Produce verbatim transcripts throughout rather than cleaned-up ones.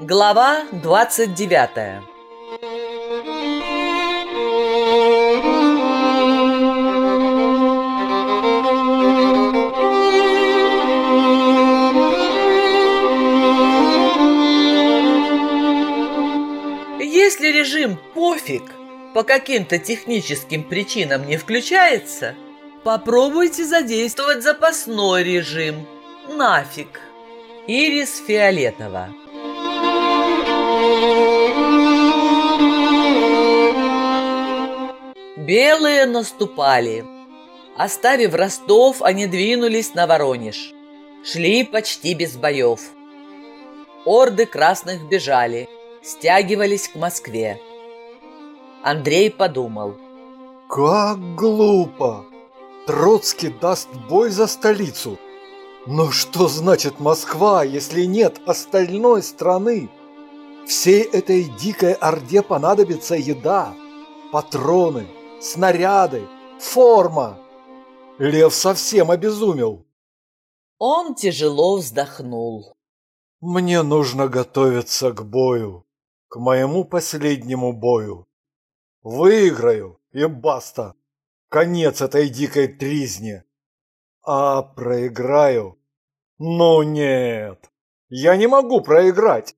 Глава двадцать девятая. Если режим «пофиг» по каким-то техническим причинам не включается, попробуйте задействовать запасной режим «нафиг». Ирис Фиолетова. Белые наступали. Оставив Ростов, они двинулись на Воронеж. Шли почти без боев. Орды красных бежали, стягивались к Москве. Андрей подумал. Как глупо! Троцкий даст бой за столицу. Но что значит Москва, если нет остальной страны? Всей этой дикой орде понадобится еда, патроны, снаряды, форма. Лев совсем обезумел. Он тяжело вздохнул. Мне нужно готовиться к бою, к моему последнему бою. Выиграю, и баста. Конец этой дикой тризни. А проиграю? Ну нет, я не могу проиграть.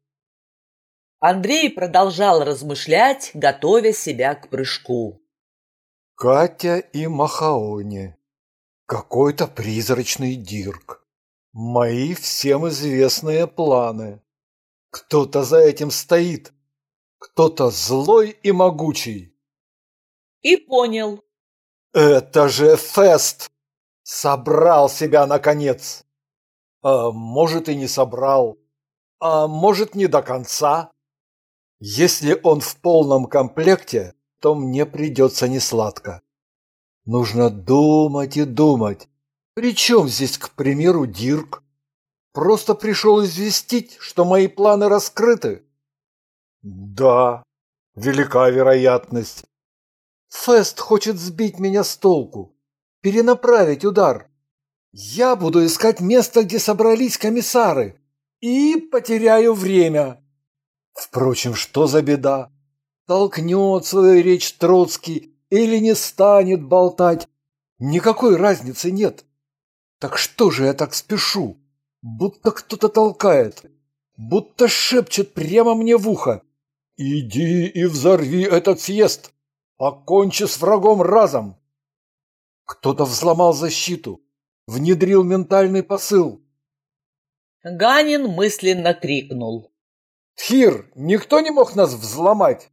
Андрей продолжал размышлять, готовя себя к прыжку. Катя и Махаони. Какой-то призрачный Дирк. Мои всем известные планы. Кто-то за этим стоит. Кто-то злой и могучий. И понял. Это же Фест! Собрал себя наконец. А может и не собрал. А может не до конца. Если он в полном комплекте, то мне придется несладко. Нужно думать и думать. Причем здесь, к примеру, Дирк? Просто пришел известить, что мои планы раскрыты? Да, велика вероятность. Фест хочет сбить меня с толку, перенаправить удар. Я буду искать место, где собрались комиссары, и потеряю время. Впрочем, что за беда? Толкнет свою речь Троцкий или не станет болтать? Никакой разницы нет. Так что же я так спешу? Будто кто-то толкает, будто шепчет прямо мне в ухо. Иди и взорви этот съезд, покончи с врагом разом. Кто-то взломал защиту, внедрил ментальный посыл. Ганин мысленно крикнул. Тхир, никто не мог нас взломать?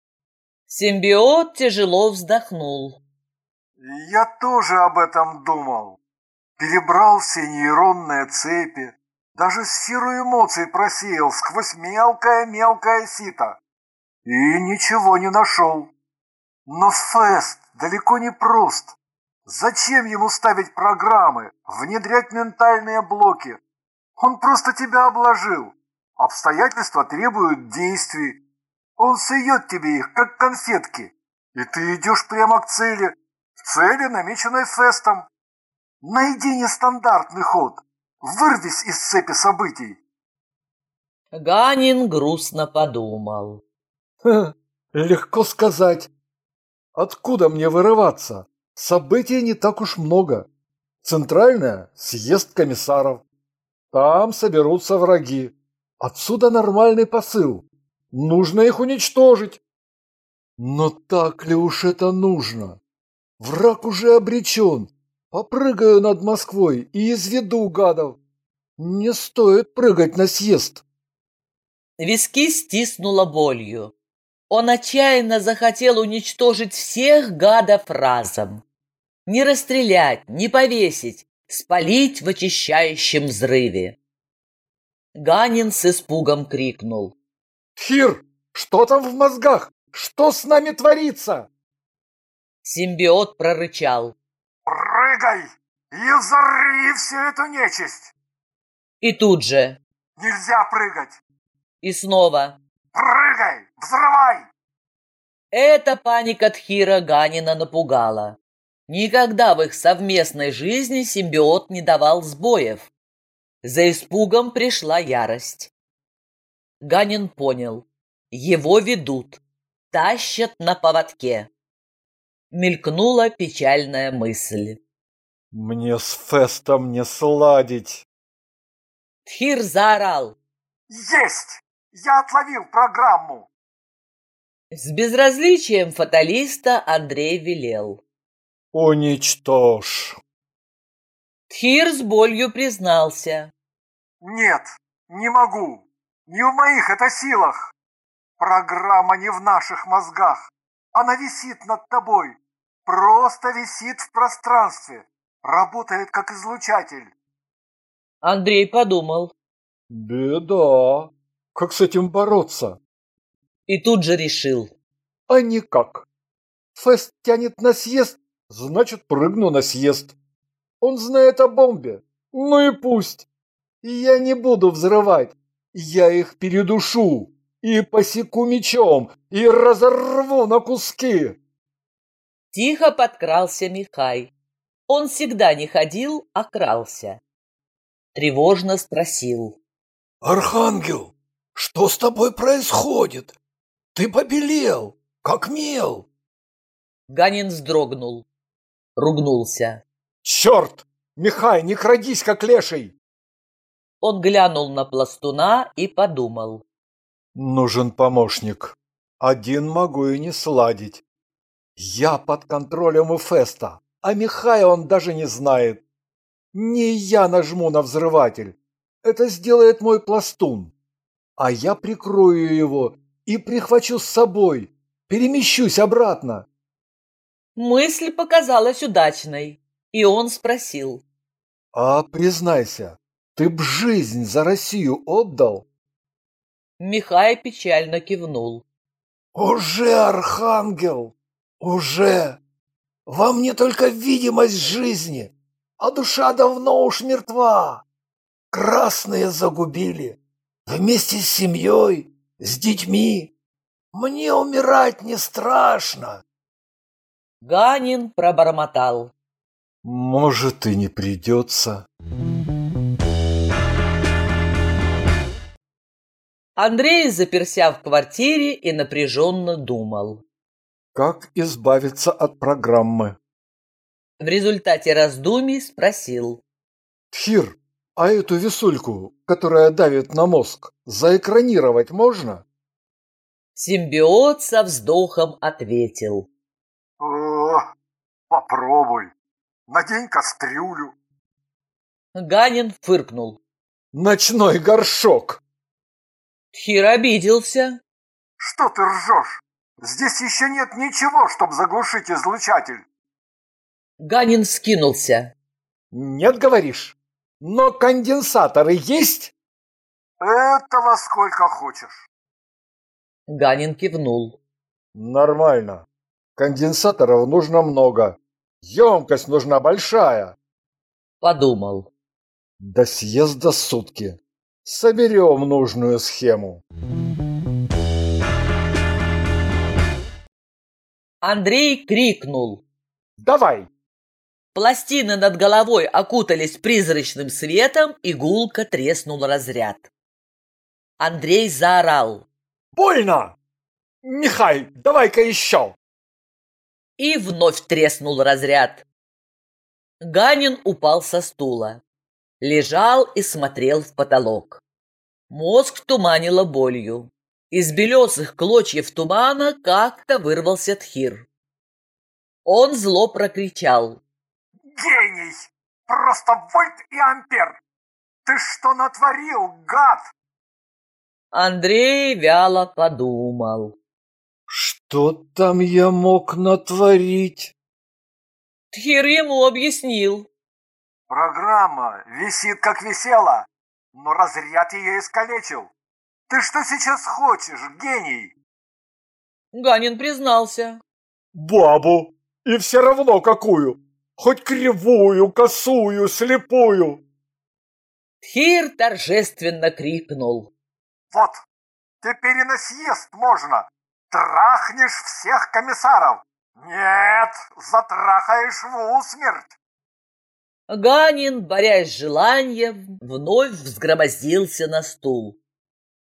Симбиот тяжело вздохнул. Я тоже об этом думал. Перебрал все нейронные цепи, даже сферу эмоций просеял сквозь мелкое-мелкое сито. И ничего не нашел. Но Фест далеко не прост. Зачем ему ставить программы, внедрять ментальные блоки? Он просто тебя обложил. Обстоятельства требуют действий. Он сует тебе их, как конфетки. И ты идешь прямо к цели. К цели, намеченной Фестом. Найди нестандартный ход. Вырвись из цепи событий. Ганин грустно подумал. Ха, легко сказать. Откуда мне вырываться? Событий не так уж много. Центральное – съезд комиссаров. Там соберутся враги. Отсюда нормальный посыл. Нужно их уничтожить. Но так ли уж это нужно? Враг уже обречен. Попрыгаю над Москвой и изведу гадов. Не стоит прыгать на съезд. Виски стиснуло болью. Он отчаянно захотел уничтожить всех гадов разом. Не расстрелять, не повесить, спалить в очищающем взрыве. Ганин с испугом крикнул. Тхир, что там в мозгах? Что с нами творится? Симбиот прорычал. Прыгай и взорви всю эту нечисть. И тут же. Нельзя прыгать. И снова. Прыгай, взрывай. Эта паника Тхира Ганина напугала. Никогда в их совместной жизни симбиот не давал сбоев. За испугом пришла ярость. Ганин понял. Его ведут, тащат на поводке. Мелькнула печальная мысль. Мне с Фестом не сладить. Тхир заорал. Есть! Я отловил программу! С безразличием фаталиста Андрей велел. Уничтожь. Тхир с болью признался. Нет, не могу. Не в моих это силах. Программа не в наших мозгах. Она висит над тобой. Просто висит в пространстве. Работает как излучатель. Андрей подумал. Беда. Как с этим бороться? И тут же решил. А никак. Фест тянет на съезд, значит, прыгну на съезд. Он знает о бомбе. Ну и пусть. Я не буду взрывать. Я их передушу и посеку мечом и разорву на куски. Тихо подкрался Михай. Он всегда не ходил, а крался. Тревожно спросил. Архангел, что с тобой происходит? Ты побелел, как мел. Ганин вздрогнул. Ругнулся. Черт! Михай, не крадись, как леший! Он глянул на пластуна и подумал. Нужен помощник. Один могу и не сладить. Я под контролем у Феста, а Михая он даже не знает. Не я нажму на взрыватель. Это сделает мой пластун. А я прикрою его и прихвачу с собой. Перемещусь обратно. Мысль показалась удачной, и он спросил. А признайся, ты б жизнь за Россию отдал? Михай печально кивнул. Уже, Архангел, уже. Во мне только видимость жизни, а душа давно уж мертва. Красные загубили, вместе с семьей, с детьми. Мне умирать не страшно. Ганин пробормотал. Может, и не придется. Андрей заперся в квартире и напряженно думал. Как избавиться от программы? В результате раздумий спросил. Тхир, а эту висульку, которая давит на мозг, заэкранировать можно? Симбиот со вздохом ответил. О, попробуй. Надень кастрюлю. Ганин фыркнул. Ночной горшок. Тхир обиделся. Что ты ржешь? Здесь еще нет ничего, чтобы заглушить излучатель. Ганин скинулся. Нет, говоришь? Но конденсаторы есть? Этого сколько хочешь. Ганин кивнул. Нормально. Конденсаторов нужно много. Емкость нужна большая. Подумал. До съезда сутки. Соберем нужную схему. Андрей крикнул. Давай! Пластины над головой окутались призрачным светом, и гулко треснул разряд. Андрей заорал. Больно! Михай, давай-ка еще! И вновь треснул разряд. Ганин упал со стула. Лежал и смотрел в потолок. Мозг туманило болью. Из белесых клочьев тумана как-то вырвался Тхир. Он зло прокричал. Гений! Просто вольт и ампер! Ты что натворил, гад? Андрей вяло подумал. Что там я мог натворить? Тхир ему объяснил. Программа висит как висела, но разряд ее искалечил. Ты что сейчас хочешь, гений? Ганин признался. Бабу! И все равно какую! Хоть кривую, косую, слепую! Тхир торжественно крикнул. Вот, теперь и на съезд можно. Трахнешь всех комиссаров. Нет, затрахаешь в усмерть. Ганин, борясь с желанием, вновь взгромоздился на стул.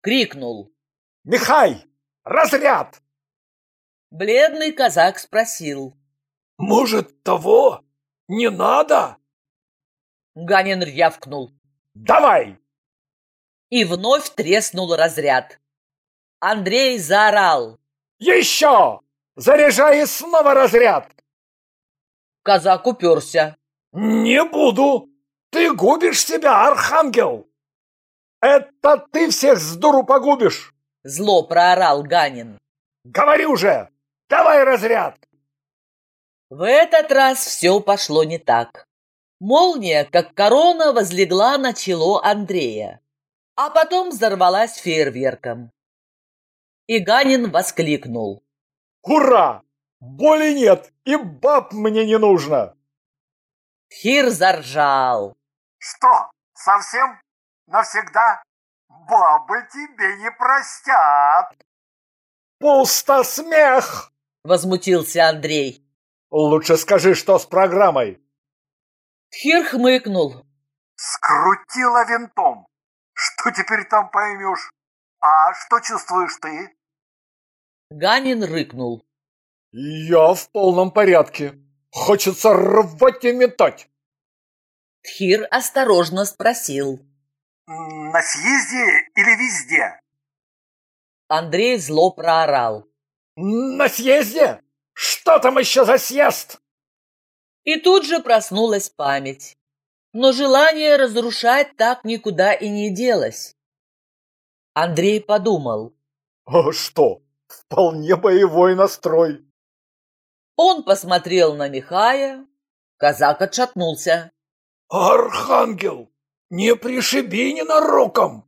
крикнул: «Михай, разряд!» Бледный казак спросил: «Может, того не надо?» Ганин рявкнул: «Давай!» И вновь треснул разряд. Андрей заорал: «Еще! Заряжай и снова разряд!» Казак уперся. «Не буду! Ты губишь себя, архангел! Это ты всех с дуру погубишь!» Зло проорал Ганин. «Говорю же! Давай разряд!» В этот раз все пошло не так. Молния, как корона, возлегла на чело Андрея, а потом взорвалась фейерверком. И Ганин воскликнул: «Ура! Боли нет, и баб мне не нужно!» Тхир заржал. Что, совсем? Навсегда? Бабы тебе не простят. «Пусто смех!» — возмутился Андрей. «Лучше скажи, что с программой!» Тхир хмыкнул. Скрутила винтом. Что теперь там поймешь? А что чувствуешь ты? Ганин рыкнул. «Я в полном порядке. Хочется рвать и метать!» Тхир осторожно спросил: На съезде или везде? Андрей зло проорал: «На съезде? Что там еще за съезд?» И тут же проснулась память. Но желание разрушать так никуда и не делось. Андрей подумал. «А что? Вполне боевой настрой!» Он посмотрел на Михая. Казак отшатнулся. «Архангел, не пришиби ненароком!»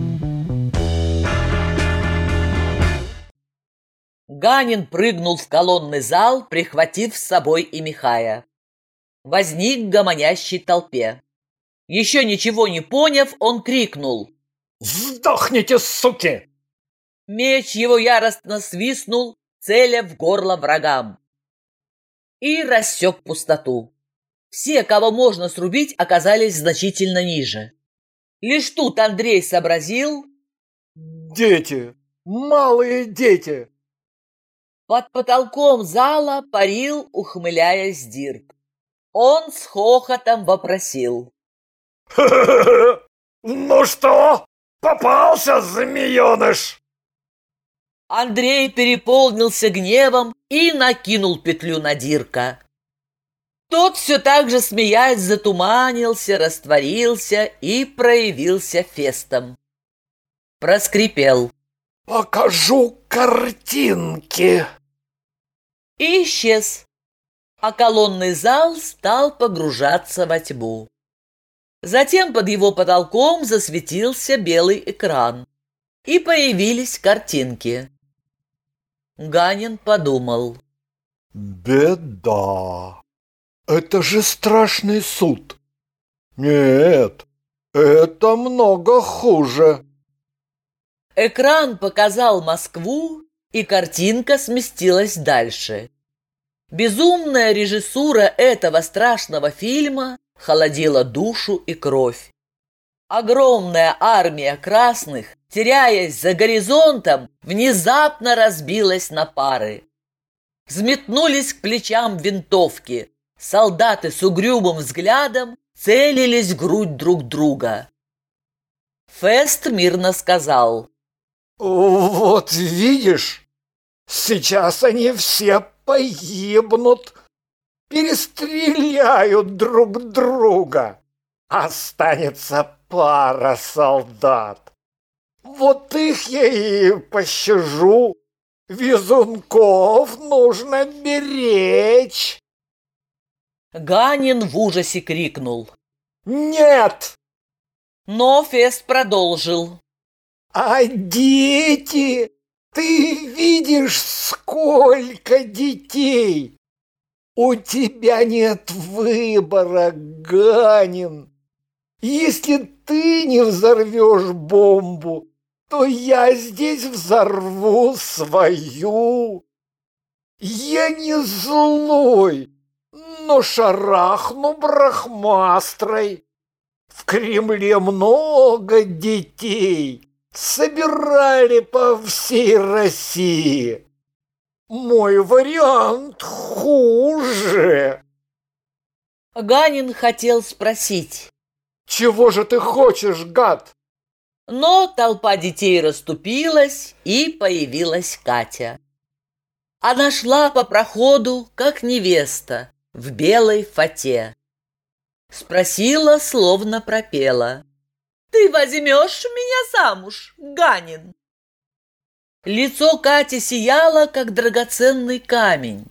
Ганин прыгнул в колонный зал, прихватив с собой и Михая. Возник в гомонящей толпе. Еще ничего не поняв, он крикнул: «Сдохните, суки!» Меч его яростно свистнул, целя в горло врагам. И рассек пустоту. Все, кого можно срубить, оказались значительно ниже. Лишь тут Андрей сообразил: «Дети! Малые дети!» Под потолком зала парил, ухмыляясь, Дирк. Он с хохотом вопросил: «Ну что, попался, змееныш?» Андрей переполнился гневом и накинул петлю на Дирка. Тот все так же, смеясь, затуманился, растворился и проявился фестом. Проскрипел: «Покажу картинки!» И исчез, а колонный зал стал погружаться во тьму. Затем под его потолком засветился белый экран, и появились картинки. Ганин подумал: «Беда! Это же страшный суд! Нет, это много хуже!» Экран показал Москву, и картинка сместилась дальше. Безумная режиссура этого страшного фильма холодила душу и кровь. Огромная армия красных, теряясь за горизонтом, внезапно разбилась на пары. Взметнулись к плечам винтовки. Солдаты с угрюмым взглядом целились в грудь друг друга. Фест мирно сказал: «Вот видишь, сейчас они все погибнут, перестреляют друг друга. Останется пара солдат. Вот их я и пощажу. Везунков нужно беречь». Ганин в ужасе крикнул: «Нет!» Но Фест продолжил: «А дети? Ты видишь, сколько детей? У тебя нет выбора, Ганин. Если ты не взорвешь бомбу, то я здесь взорву свою. Я не злой, но шарахну брахмастрой. В Кремле много детей, собирали по всей России. Мой вариант хуже. Ганин хотел спросить: Чего же ты хочешь, гад? Но толпа детей расступилась, и появилась Катя. Она шла по проходу, как невеста, в белой фате. Спросила, словно пропела: «Ты возьмешь меня замуж, Ганин?» Лицо Кати сияло, как драгоценный камень.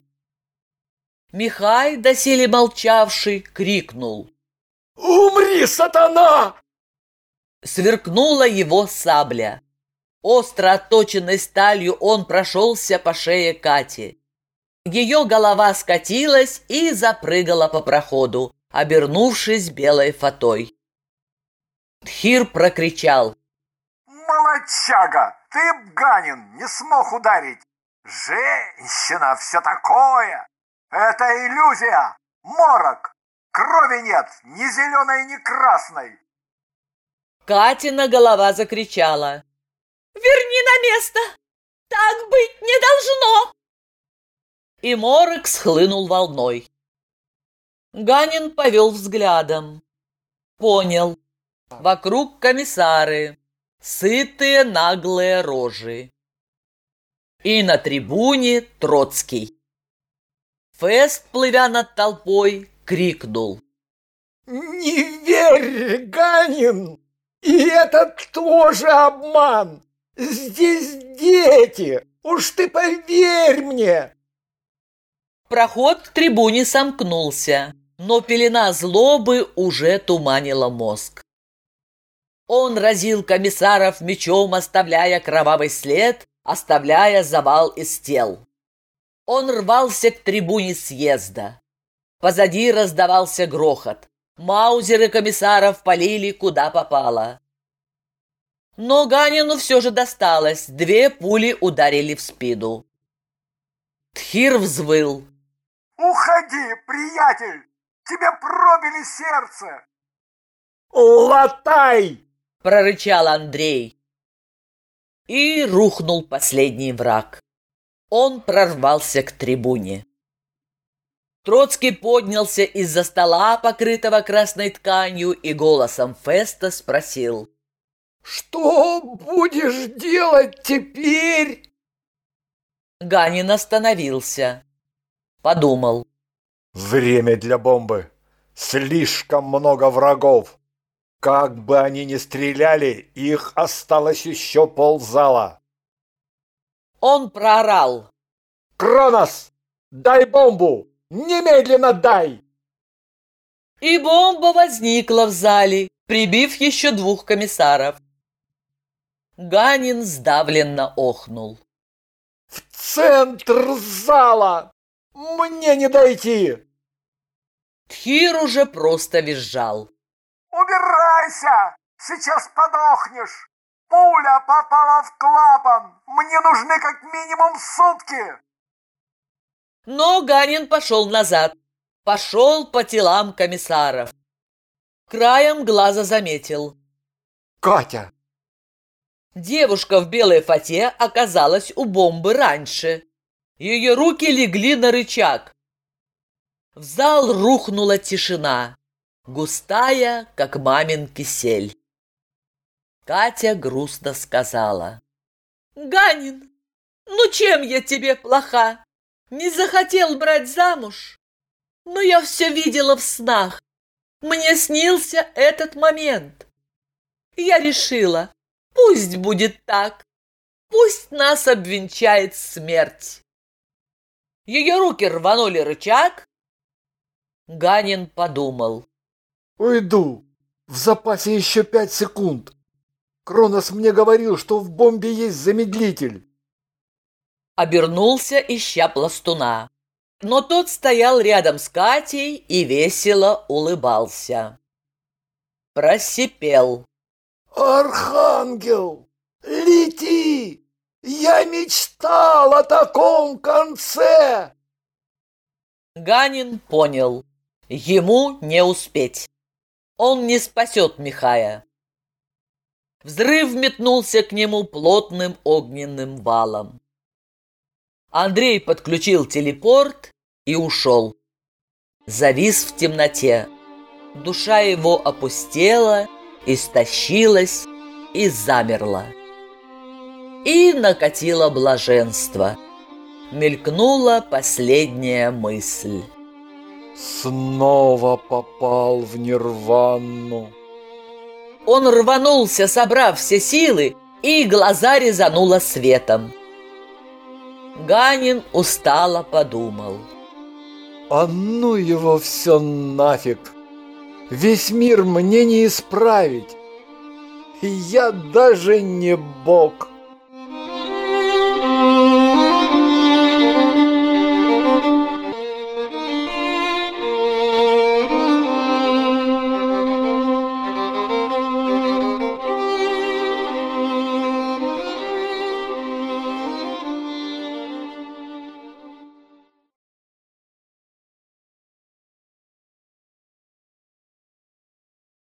Михай, доселе молчавший, крикнул: «Умри, сатана!» Сверкнула его сабля. Остро отточенной сталью он прошелся по шее Кати. Ее голова скатилась и запрыгала по проходу, обернувшись белой фатой. Тхир прокричал: Молодчага! Ты, Ганин, не смог ударить! Женщина, все такое! Это иллюзия! Морок! Крови нет, ни зеленой, ни красной!» Катина голова закричала: «Верни на место! Так быть не должно!» И морок схлынул волной. Ганин повел взглядом. Понял. Вокруг комиссары, сытые наглые рожи. И на трибуне Троцкий. Фест, плывя над толпой, крикнул: «Не верь, Ганин! И это тоже обман! Здесь дети! Уж ты поверь мне!» Проход к трибуне сомкнулся, но пелена злобы уже туманила мозг. Он разил комиссаров мечом, оставляя кровавый след, оставляя завал из тел. Он рвался к трибуне съезда. Позади раздавался грохот. Маузеры комиссаров полили куда попало. Но Ганину все же досталось. Две пули ударили в спину. Тхир взвыл: «Уходи, приятель! Тебе пробили сердце!» «Латай!» — прорычал Андрей. И рухнул последний враг. Он прорвался к трибуне. Троцкий поднялся из-за стола, покрытого красной тканью, и голосом Феста спросил: «Что будешь делать теперь?» Ганин остановился. Подумал: «Время для бомбы. Слишком много врагов. Как бы они ни стреляли, их осталось еще ползала». Он проорал: «Кронос, дай бомбу! Немедленно дай!» И бомба возникла в зале, прибив еще двух комиссаров. Ганин сдавленно охнул. «В центр зала! Мне не дойти!» Тхир уже просто визжал. «Убирайся! Сейчас подохнешь! Пуля попала в клапан! Мне нужны как минимум сутки!» Но Ганин пошел назад, пошел по телам комиссаров. Краем глаза заметил: «Катя!» Девушка в белой фате оказалась у бомбы раньше. Ее руки легли на рычаг. В зал рухнула тишина, густая, как мамин кисель. Катя грустно сказала: «Ганин, ну чем я тебе плоха? Не захотел брать замуж? Но я все видела в снах. Мне снился этот момент. Я решила, пусть будет так. Пусть нас обвенчает смерть». Ее руки рванули рычаг. Ганин подумал: «Уйду. В запасе еще пять секунд. Кронос мне говорил, что в бомбе есть замедлитель». Обернулся, ища пластуна. Но тот стоял рядом с Катей и весело улыбался. Просипел: «Архангел, лети! Я мечтал о таком конце!» Ганин понял: ему не успеть. Он не спасет Михая. Взрыв метнулся к нему плотным огненным валом. Андрей подключил телепорт и ушел. Завис в темноте. Душа его опустела, истощилась и замерла. И накатило блаженство. Мелькнула последняя мысль. Снова попал в нирвану. Он рванулся, собрав все силы, и глаза резануло светом. Ганин устало подумал. А ну его все нафиг. Весь мир мне не исправить. И я даже не бог.